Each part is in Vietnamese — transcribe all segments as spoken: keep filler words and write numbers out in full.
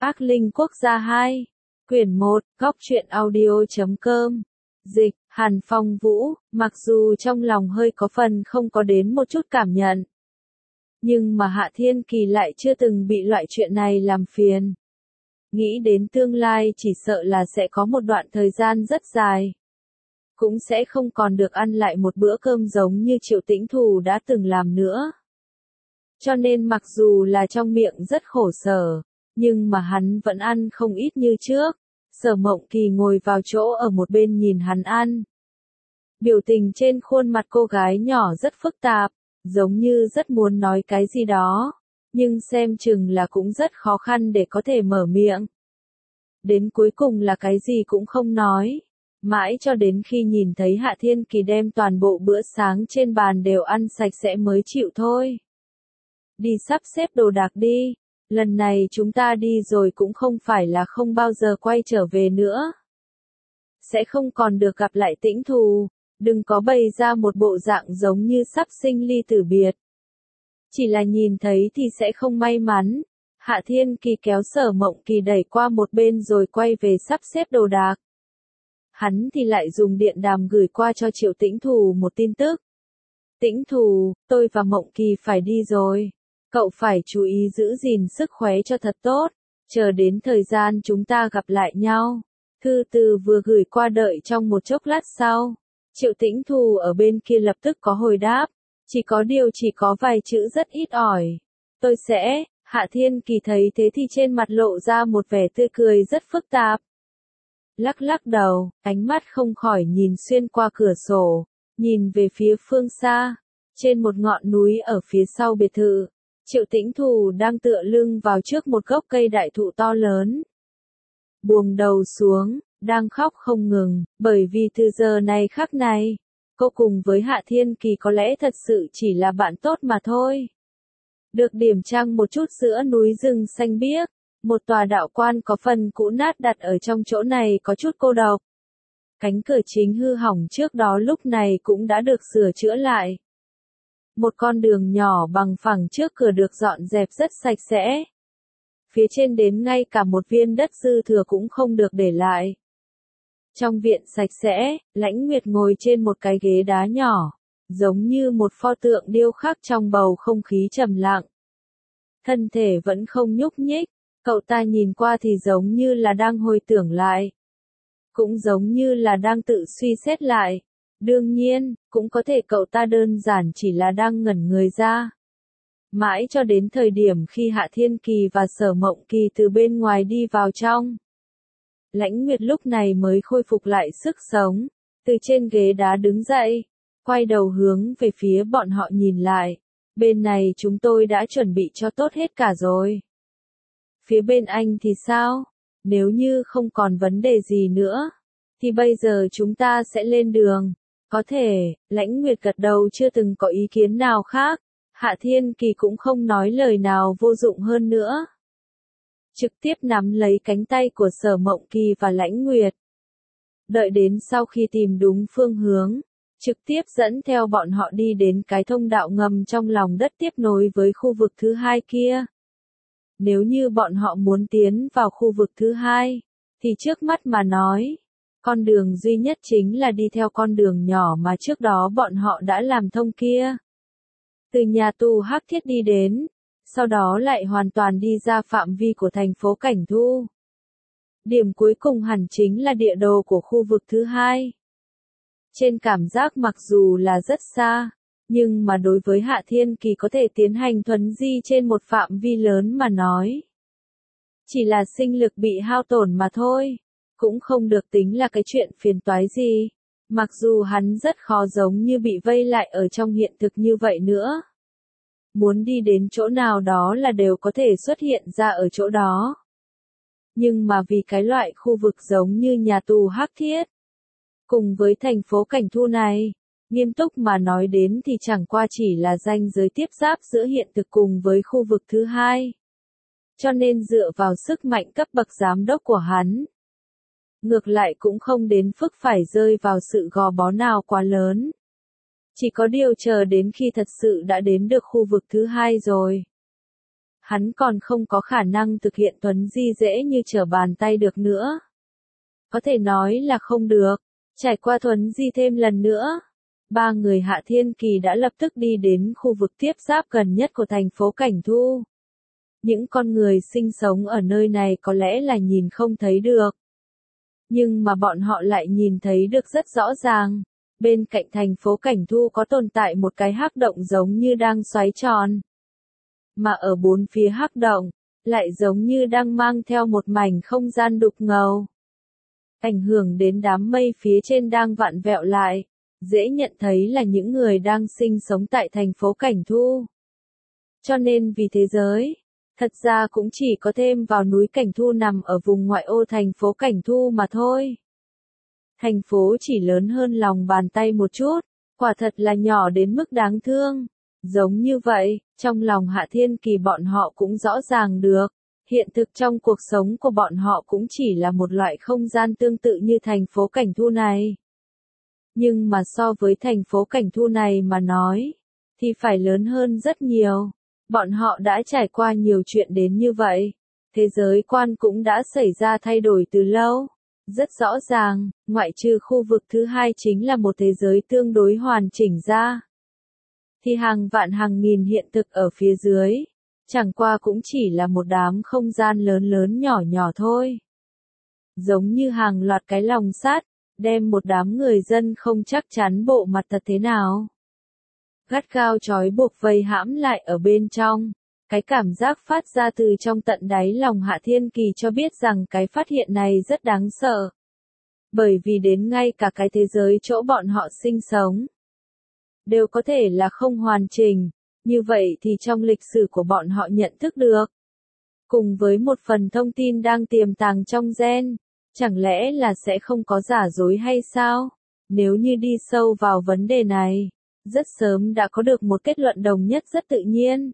Ác Linh Quốc gia hai. Quyển một, góc truyện audio chấm com. Dịch, Hàn Phong Vũ, mặc dù trong lòng hơi có phần không có đến một chút cảm nhận. Nhưng mà Hạ Thiên Kỳ lại chưa từng bị loại chuyện này làm phiền. Nghĩ đến tương lai chỉ sợ là sẽ có một đoạn thời gian rất dài. Cũng sẽ không còn được ăn lại một bữa cơm giống như Triệu Tĩnh Thù đã từng làm nữa. Cho nên mặc dù là trong miệng rất khổ sở, nhưng mà hắn vẫn ăn không ít như trước. Sở Mộng Kỳ ngồi vào chỗ ở một bên nhìn hắn ăn. Biểu tình trên khuôn mặt cô gái nhỏ rất phức tạp, giống như rất muốn nói cái gì đó, nhưng xem chừng là cũng rất khó khăn để có thể mở miệng. Đến cuối cùng là cái gì cũng không nói, mãi cho đến khi nhìn thấy Hạ Thiên Kỳ đem toàn bộ bữa sáng trên bàn đều ăn sạch sẽ mới chịu thôi. Đi sắp xếp đồ đạc đi. Lần này chúng ta đi rồi cũng không phải là không bao giờ quay trở về nữa. Sẽ không còn được gặp lại Tĩnh Thù, đừng có bày ra một bộ dạng giống như sắp sinh ly tử biệt. Chỉ là nhìn thấy thì sẽ không may mắn. Hạ Thiên Kỳ kéo Sở Mộng Kỳ đẩy qua một bên rồi quay về sắp xếp đồ đạc. Hắn thì lại dùng điện đàm gửi qua cho Triệu Tĩnh Thù một tin tức. Tĩnh Thù, tôi và Mộng Kỳ phải đi rồi. Cậu phải chú ý giữ gìn sức khỏe cho thật tốt, chờ đến thời gian chúng ta gặp lại nhau. Thư từ vừa gửi qua đợi trong một chốc lát sau. Triệu Tĩnh Thù ở bên kia lập tức có hồi đáp, chỉ có điều chỉ có vài chữ rất ít ỏi. Tôi sẽ, Hạ Thiên Kỳ thấy thế thì trên mặt lộ ra một vẻ tươi cười rất phức tạp. Lắc lắc đầu, ánh mắt không khỏi nhìn xuyên qua cửa sổ, nhìn về phía phương xa, trên một ngọn núi ở phía sau biệt thự. Triệu Tĩnh Thù đang tựa lưng vào trước một gốc cây đại thụ to lớn. Buông đầu xuống, đang khóc không ngừng, bởi vì từ giờ này khắc này, cô cùng với Hạ Thiên Kỳ có lẽ thật sự chỉ là bạn tốt mà thôi. Được điểm trang một chút giữa núi rừng xanh biếc, một tòa đạo quan có phần cũ nát đặt ở trong chỗ này có chút cô độc. Cánh cửa chính hư hỏng trước đó lúc này cũng đã được sửa chữa lại. Một con đường nhỏ bằng phẳng trước cửa được dọn dẹp rất sạch sẽ. Phía trên đến ngay cả một viên đất dư thừa cũng không được để lại. Trong viện sạch sẽ, Lãnh Nguyệt ngồi trên một cái ghế đá nhỏ, giống như một pho tượng điêu khắc trong bầu không khí trầm lặng. Thân thể vẫn không nhúc nhích, cậu ta nhìn qua thì giống như là đang hồi tưởng lại. Cũng giống như là đang tự suy xét lại. Đương nhiên, cũng có thể cậu ta đơn giản chỉ là đang ngẩn người ra. Mãi cho đến thời điểm khi Hạ Thiên Kỳ và Sở Mộng Kỳ từ bên ngoài đi vào trong. Lãnh Nguyệt lúc này mới khôi phục lại sức sống, từ trên ghế đá đứng dậy, quay đầu hướng về phía bọn họ nhìn lại. Bên này chúng tôi đã chuẩn bị cho tốt hết cả rồi. Phía bên anh thì sao? Nếu như không còn vấn đề gì nữa, thì bây giờ chúng ta sẽ lên đường. Có thể, Lãnh Nguyệt gật đầu chưa từng có ý kiến nào khác, Hạ Thiên Kỳ cũng không nói lời nào vô dụng hơn nữa. Trực tiếp nắm lấy cánh tay của Sở Mộng Kỳ và Lãnh Nguyệt. Đợi đến sau khi tìm đúng phương hướng, trực tiếp dẫn theo bọn họ đi đến cái thông đạo ngầm trong lòng đất tiếp nối với khu vực thứ hai kia. Nếu như bọn họ muốn tiến vào khu vực thứ hai, thì trước mắt mà nói, con đường duy nhất chính là đi theo con đường nhỏ mà trước đó bọn họ đã làm thông kia. Từ nhà tù Hắc Thiết đi đến, sau đó lại hoàn toàn đi ra phạm vi của thành phố Cảnh Thu. Điểm cuối cùng hẳn chính là địa đồ của khu vực thứ hai. Trên cảm giác mặc dù là rất xa, nhưng mà đối với Hạ Thiên Kỳ có thể tiến hành thuấn di trên một phạm vi lớn mà nói. Chỉ là sinh lực bị hao tổn mà thôi. Cũng không được tính là cái chuyện phiền toái gì, mặc dù hắn rất khó giống như bị vây lại ở trong hiện thực như vậy nữa. Muốn đi đến chỗ nào đó là đều có thể xuất hiện ra ở chỗ đó. Nhưng mà vì cái loại khu vực giống như nhà tù Hắc Thiết, cùng với thành phố Cảnh Thu này, nghiêm túc mà nói đến thì chẳng qua chỉ là ranh giới tiếp giáp giữa hiện thực cùng với khu vực thứ hai. Cho nên dựa vào sức mạnh cấp bậc giám đốc của hắn, ngược lại cũng không đến phức phải rơi vào sự gò bó nào quá lớn. Chỉ có điều chờ đến khi thật sự đã đến được khu vực thứ hai rồi. hắn còn không có khả năng thực hiện thuấn di dễ như trở bàn tay được nữa. Có thể nói là không được. Trải qua thuấn di thêm lần nữa, ba người Hạ Thiên Kỳ đã lập tức đi đến khu vực tiếp giáp gần nhất của thành phố Cảnh Thu. Những con người sinh sống ở nơi này có lẽ là nhìn không thấy được. Nhưng mà bọn họ lại nhìn thấy được rất rõ ràng. Bên cạnh thành phố Cảnh Thu có tồn tại một cái hắc động giống như đang xoáy tròn. Mà ở bốn phía hắc động, lại giống như đang mang theo một mảnh không gian đục ngầu. Ảnh hưởng đến đám mây phía trên đang vặn vẹo lại, dễ nhận thấy là những người đang sinh sống tại thành phố Cảnh Thu. Cho nên vì thế giới, thật ra cũng chỉ có thêm vào núi Cảnh Thu nằm ở vùng ngoại ô thành phố Cảnh Thu mà thôi. Thành phố chỉ lớn hơn lòng bàn tay một chút, quả thật là nhỏ đến mức đáng thương. Giống như vậy, trong lòng Hạ Thiên Kỳ bọn họ cũng rõ ràng được, hiện thực trong cuộc sống của bọn họ cũng chỉ là một loại không gian tương tự như thành phố Cảnh Thu này. Nhưng mà so với thành phố Cảnh Thu này mà nói, thì phải lớn hơn rất nhiều. Bọn họ đã trải qua nhiều chuyện đến như vậy. Thế giới quan cũng đã xảy ra thay đổi từ lâu. Rất rõ ràng, ngoại trừ khu vực thứ hai chính là một thế giới tương đối hoàn chỉnh ra. Thì hàng vạn hàng nghìn hiện thực ở phía dưới, chẳng qua cũng chỉ là một đám không gian lớn lớn nhỏ nhỏ thôi. Giống như hàng loạt cái lồng sắt, đem một đám người dân không chắc chắn bộ mặt thật thế nào. Gắt gao trói buộc vây hãm lại ở bên trong. Cái cảm giác phát ra từ trong tận đáy lòng Hạ Thiên Kỳ cho biết rằng cái phát hiện này rất đáng sợ. Bởi vì đến ngay cả cái thế giới chỗ bọn họ sinh sống, đều có thể là không hoàn chỉnh, như vậy thì trong lịch sử của bọn họ nhận thức được. Cùng với một phần thông tin đang tiềm tàng trong gen, chẳng lẽ là sẽ không có giả dối hay sao? Nếu như đi sâu vào vấn đề này, rất sớm đã có được một kết luận đồng nhất rất tự nhiên.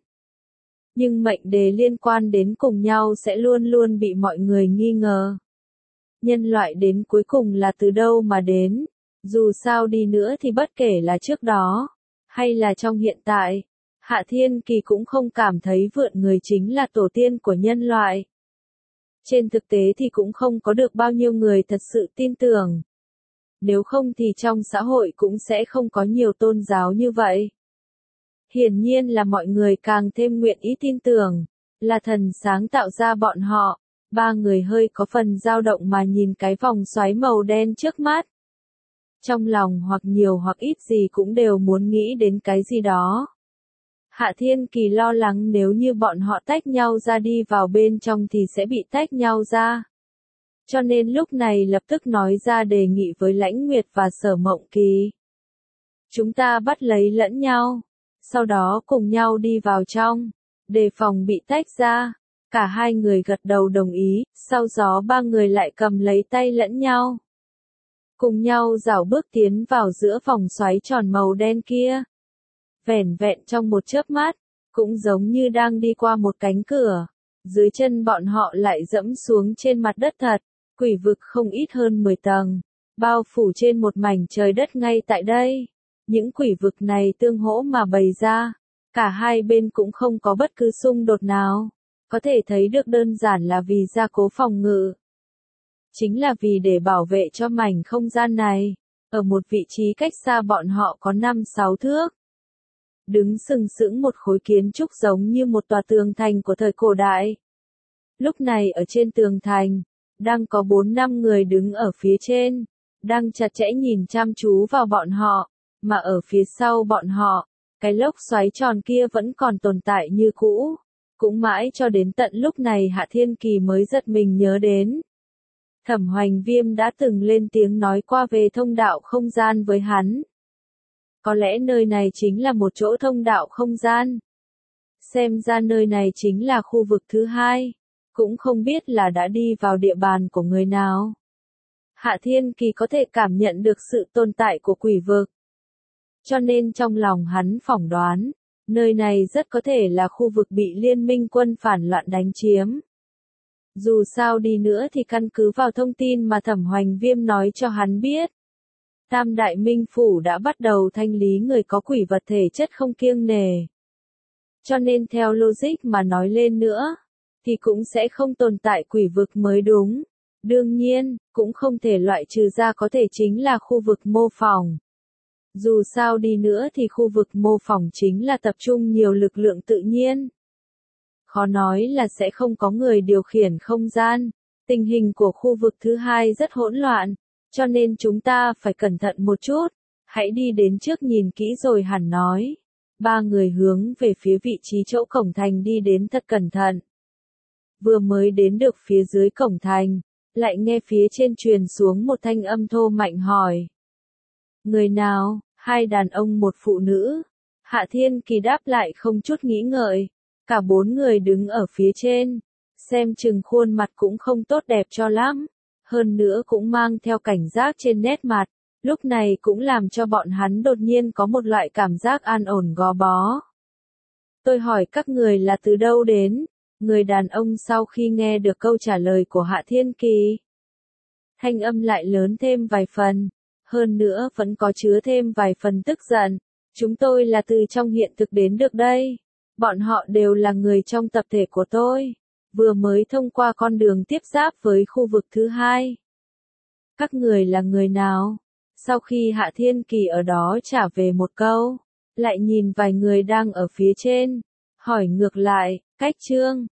Nhưng mệnh đề liên quan đến cùng nhau sẽ luôn luôn bị mọi người nghi ngờ. Nhân loại đến cuối cùng là từ đâu mà đến? Dù sao đi nữa thì bất kể là trước đó, hay là trong hiện tại, Hạ Thiên Kỳ cũng không cảm thấy vượn người chính là tổ tiên của nhân loại. Trên thực tế thì cũng không có được bao nhiêu người thật sự tin tưởng. Nếu không thì trong xã hội cũng sẽ không có nhiều tôn giáo như vậy. Hiển nhiên là mọi người càng thêm nguyện ý tin tưởng, là thần sáng tạo ra bọn họ. Ba người hơi có phần dao động mà nhìn cái vòng xoáy màu đen trước mắt. Trong lòng hoặc nhiều hoặc ít gì cũng đều muốn nghĩ đến cái gì đó. Hạ Thiên Kỳ lo lắng nếu như bọn họ tách nhau ra đi vào bên trong thì sẽ bị tách nhau ra. Cho nên lúc này lập tức nói ra đề nghị với Lãnh Nguyệt và Sở Mộng Kỳ. Chúng ta bắt lấy lẫn nhau, sau đó cùng nhau đi vào trong, đề phòng bị tách ra. Cả hai người gật đầu đồng ý, sau đó ba người lại cầm lấy tay lẫn nhau. Cùng nhau dạo bước tiến vào giữa vòng xoáy tròn màu đen kia. Vẻn vẹn trong một chớp mắt, cũng giống như đang đi qua một cánh cửa. Dưới chân bọn họ lại dẫm xuống trên mặt đất thật, quỷ vực không ít hơn mười tầng, bao phủ trên một mảnh trời đất ngay tại đây. Những quỷ vực này tương hỗ mà bày ra, cả hai bên cũng không có bất cứ xung đột nào. Có thể thấy được đơn giản là vì gia cố phòng ngự. Chính là vì để bảo vệ cho mảnh không gian này, ở một vị trí cách xa bọn họ có năm sáu thước. Đứng sừng sững một khối kiến trúc giống như một tòa tường thành của thời cổ đại. Lúc này ở trên tường thành, đang có bốn năm người đứng ở phía trên, đang chặt chẽ nhìn chăm chú vào bọn họ, mà ở phía sau bọn họ, cái lốc xoáy tròn kia vẫn còn tồn tại như cũ. Cũng mãi cho đến tận lúc này Hạ Thiên Kỳ mới giật mình nhớ đến. Thẩm Hoành Viêm đã từng lên tiếng nói qua về thông đạo không gian với hắn. Có lẽ nơi này chính là một chỗ thông đạo không gian. Xem ra nơi này chính là khu vực thứ hai. Cũng không biết là đã đi vào địa bàn của người nào. Hạ Thiên Kỳ có thể cảm nhận được sự tồn tại của quỷ vực. Cho nên trong lòng hắn phỏng đoán, nơi này rất có thể là khu vực bị liên minh quân phản loạn đánh chiếm. Dù sao đi nữa thì căn cứ vào thông tin mà Thẩm Hoành Viêm nói cho hắn biết. Tam Đại Minh Phủ đã bắt đầu thanh lý người có quỷ vật thể chất không kiêng nề. Cho nên theo logic mà nói lên nữa, thì cũng sẽ không tồn tại quỷ vực mới đúng. Đương nhiên, cũng không thể loại trừ ra có thể chính là khu vực mô phỏng. Dù sao đi nữa thì khu vực mô phỏng chính là tập trung nhiều lực lượng tự nhiên. Khó nói là sẽ không có người điều khiển không gian. Tình hình của khu vực thứ hai rất hỗn loạn, cho nên chúng ta phải cẩn thận một chút. Hãy đi đến trước nhìn kỹ rồi hẳn nói. Ba người hướng về phía vị trí chỗ cổng thành đi đến thật cẩn thận. Vừa mới đến được phía dưới cổng thành, lại nghe phía trên truyền xuống một thanh âm thô mạnh hỏi. Người nào? Hai đàn ông một phụ nữ. Hạ Thiên Kỳ đáp lại không chút nghĩ ngợi. Cả bốn người đứng ở phía trên. Xem chừng khuôn mặt cũng không tốt đẹp cho lắm. Hơn nữa cũng mang theo cảnh giác trên nét mặt. Lúc này cũng làm cho bọn hắn đột nhiên có một loại cảm giác an ổn gò bó. Tôi hỏi các người là từ đâu đến? Người đàn ông sau khi nghe được câu trả lời của Hạ Thiên Kỳ, thanh âm lại lớn thêm vài phần. Hơn nữa vẫn có chứa thêm vài phần tức giận. Chúng tôi là từ trong hiện thực đến được đây. Bọn họ đều là người trong tập thể của tôi. Vừa mới thông qua con đường tiếp giáp với khu vực thứ hai. Các người là người nào? Sau khi Hạ Thiên Kỳ ở đó trả về một câu, lại nhìn vài người đang ở phía trên. Hỏi ngược lại, Cách Trương,